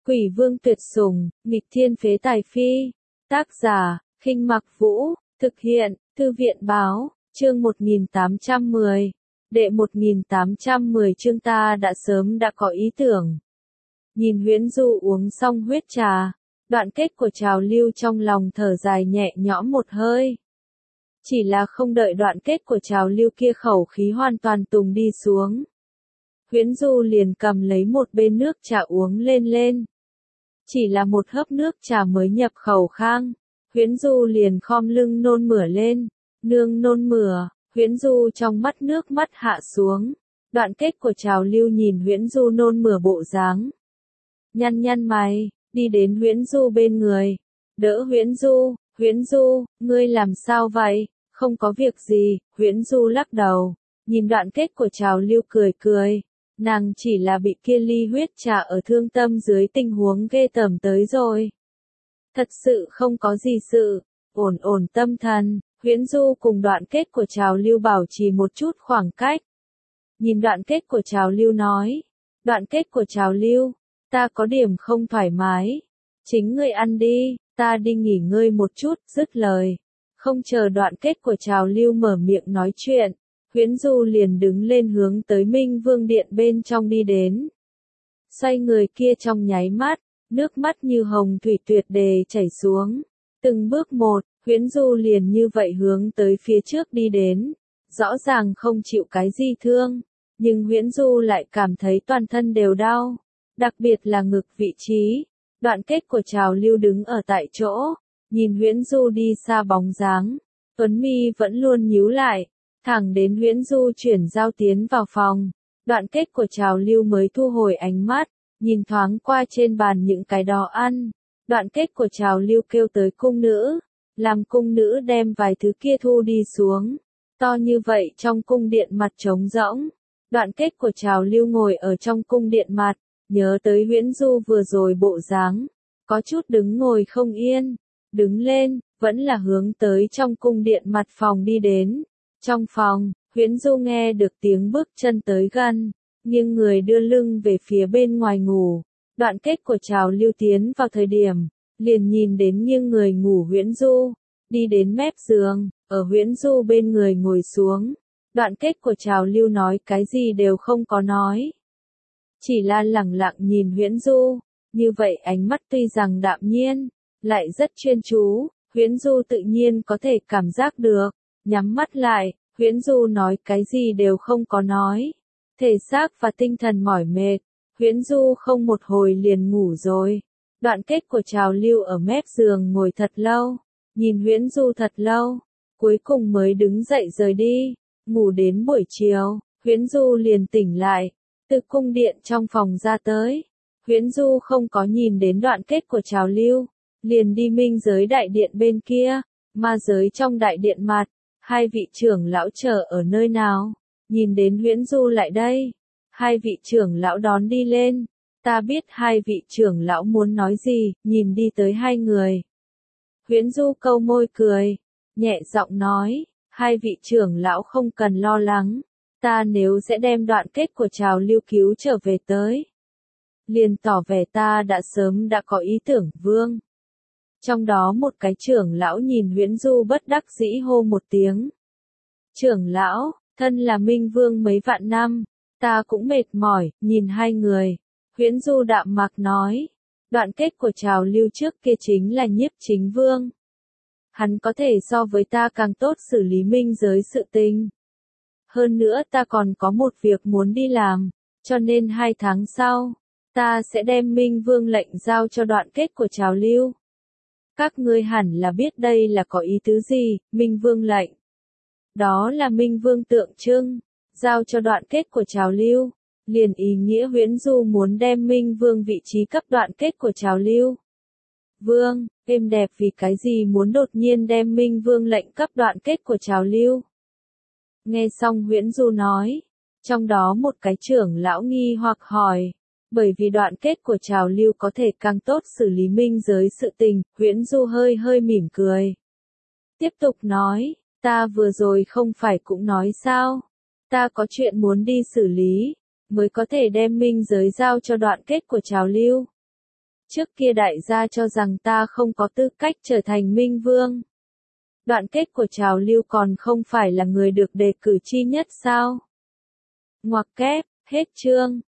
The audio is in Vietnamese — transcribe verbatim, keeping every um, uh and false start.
Quỷ vương tuyệt sủng, nghịch thiên phế tài phi. Tác giả, Khinh Mặc Vũ, thực hiện, Thư viện báo, chương một nghìn tám trăm mười. Đệ một nghìn tám trăm mười chương ta đã sớm đã có ý tưởng. Nhìn Huyễn Du uống xong huyết trà, Đoạn Kết của Trào Lưu trong lòng thở dài nhẹ nhõm một hơi. Chỉ là không đợi Đoạn Kết của Trào Lưu kia khẩu khí hoàn toàn tùng đi xuống. Huyễn Du liền cầm lấy một bên nước trà uống lên lên. Chỉ là một hớp nước trà mới nhập khẩu khang, Huyễn Du liền khom lưng nôn mửa lên. Nương nôn mửa, Huyễn Du trong mắt nước mắt hạ xuống. Đoạn Kết của Trào Lưu nhìn Huyễn Du nôn mửa bộ dáng, nhăn nhăn mày, đi đến Huyễn Du bên người, đỡ Huyễn Du. Huyễn Du, ngươi làm sao vậy? Không có việc gì. Huyễn Du lắc đầu, nhìn Đoạn Kết của Trào Lưu cười cười. Nàng chỉ là bị kia ly huyết trà ở thương tâm dưới tình huống ghê tởm tới rồi. Thật sự không có gì sự, ổn ổn tâm thần. Huyễn Du cùng Đoạn Kết của Trào Lưu bảo trì một chút khoảng cách. Nhìn Đoạn Kết của Trào Lưu nói, Đoạn Kết của Trào Lưu, ta có điểm không thoải mái. Chính ngươi ăn đi, ta đi nghỉ ngơi một chút. Dứt lời, không chờ Đoạn Kết của Trào Lưu mở miệng nói chuyện, Huyễn Du liền đứng lên hướng tới Minh Vương Điện bên trong đi đến. Xoay người kia trong nháy mắt, nước mắt như hồng thủy tuyệt đề chảy xuống. Từng bước một, Huyễn Du liền như vậy hướng tới phía trước đi đến. Rõ ràng không chịu cái gì thương, nhưng Huyễn Du lại cảm thấy toàn thân đều đau, đặc biệt là ngực vị trí. Đoạn Kết của Trào Lưu đứng ở tại chỗ, nhìn Huyễn Du đi xa bóng dáng, tuấn mi vẫn luôn nhíu lại. Thẳng đến Huyễn Du chuyển giao tiến vào phòng, Đoạn Kết của Trào Lưu mới thu hồi ánh mắt, nhìn thoáng qua trên bàn những cái đó ăn. Đoạn Kết của Trào Lưu kêu tới cung nữ, làm cung nữ đem vài thứ kia thu đi xuống. To như vậy trong cung điện mặt trống rỗng. Đoạn Kết của Trào Lưu ngồi ở trong cung điện mặt, nhớ tới Huyễn Du vừa rồi bộ dáng, có chút đứng ngồi không yên. Đứng lên, vẫn là hướng tới trong cung điện mặt phòng đi đến. Trong phòng, Huyễn Du nghe được tiếng bước chân tới gần, nghiêng người đưa lưng về phía bên ngoài ngủ. Đoạn Kết của Trào Lưu tiến vào thời điểm, liền nhìn đến nghiêng người ngủ Huyễn Du, đi đến mép giường, ở Huyễn Du bên người ngồi xuống. Đoạn Kết của Trào Lưu nói cái gì đều không có nói, chỉ là lẳng lặng nhìn Huyễn Du, như vậy ánh mắt tuy rằng đạm nhiên, lại rất chuyên chú. Huyễn Du tự nhiên có thể cảm giác được. Nhắm mắt lại, Huyễn Du nói cái gì đều không có nói. Thể xác và tinh thần mỏi mệt, Huyễn Du không một hồi liền ngủ rồi. Đoạn Kết của Trào Lưu ở mép giường ngồi thật lâu, nhìn Huyễn Du thật lâu, cuối cùng mới đứng dậy rời đi. Ngủ đến buổi chiều, Huyễn Du liền tỉnh lại, từ cung điện trong phòng ra tới. Huyễn Du không có nhìn đến Đoạn Kết của Trào Lưu, liền đi minh giới đại điện bên kia. Ma giới trong đại điện mặt, hai vị trưởng lão chờ ở nơi nào? Nhìn đến Huyễn Du lại đây, hai vị trưởng lão đón đi lên. Ta biết hai vị trưởng lão muốn nói gì, nhìn đi tới hai người. Huyễn Du câu môi cười, nhẹ giọng nói, hai vị trưởng lão không cần lo lắng, ta nếu sẽ đem Đoạn Kết của Trào Lưu cứu trở về tới, liền tỏ vẻ ta đã sớm đã có ý tưởng. Vương. Trong đó một cái trưởng lão nhìn Huyễn Du bất đắc dĩ hô một tiếng. Trưởng lão, thân là Minh Vương mấy vạn năm, ta cũng mệt mỏi. Nhìn hai người, Huyễn Du đạm mạc nói, Đoạn Kết của Trào Lưu trước kia chính là Nhiếp Chính Vương. Hắn có thể so với ta càng tốt xử lý minh giới sự tình. Hơn nữa ta còn có một việc muốn đi làm, cho nên hai tháng sau, ta sẽ đem Minh Vương lệnh giao cho Đoạn Kết của Trào Lưu. Các ngươi hẳn là biết đây là có ý tứ gì. Minh Vương lệnh, đó là Minh Vương tượng trưng, giao cho Đoạn Kết của Trào Lưu, liền ý nghĩa Huyễn Du muốn đem Minh Vương vị trí cấp Đoạn Kết của Trào Lưu. Vương, êm đẹp vì cái gì muốn đột nhiên đem Minh Vương lệnh cấp Đoạn Kết của Trào Lưu? Nghe xong Huyễn Du nói, trong đó một cái trưởng lão nghi hoặc hỏi. Bởi vì Đoạn Kết của Trào Lưu có thể càng tốt xử lý minh giới sự tình. Huyễn Du hơi hơi mỉm cười, tiếp tục nói, ta vừa rồi không phải cũng nói sao, ta có chuyện muốn đi xử lý, mới có thể đem minh giới giao cho Đoạn Kết của Trào Lưu. Trước kia đại gia cho rằng ta không có tư cách trở thành minh vương. Đoạn kết của trào lưu còn không phải là người được đề cử chi nhất sao? Ngoặc kép, hết chương.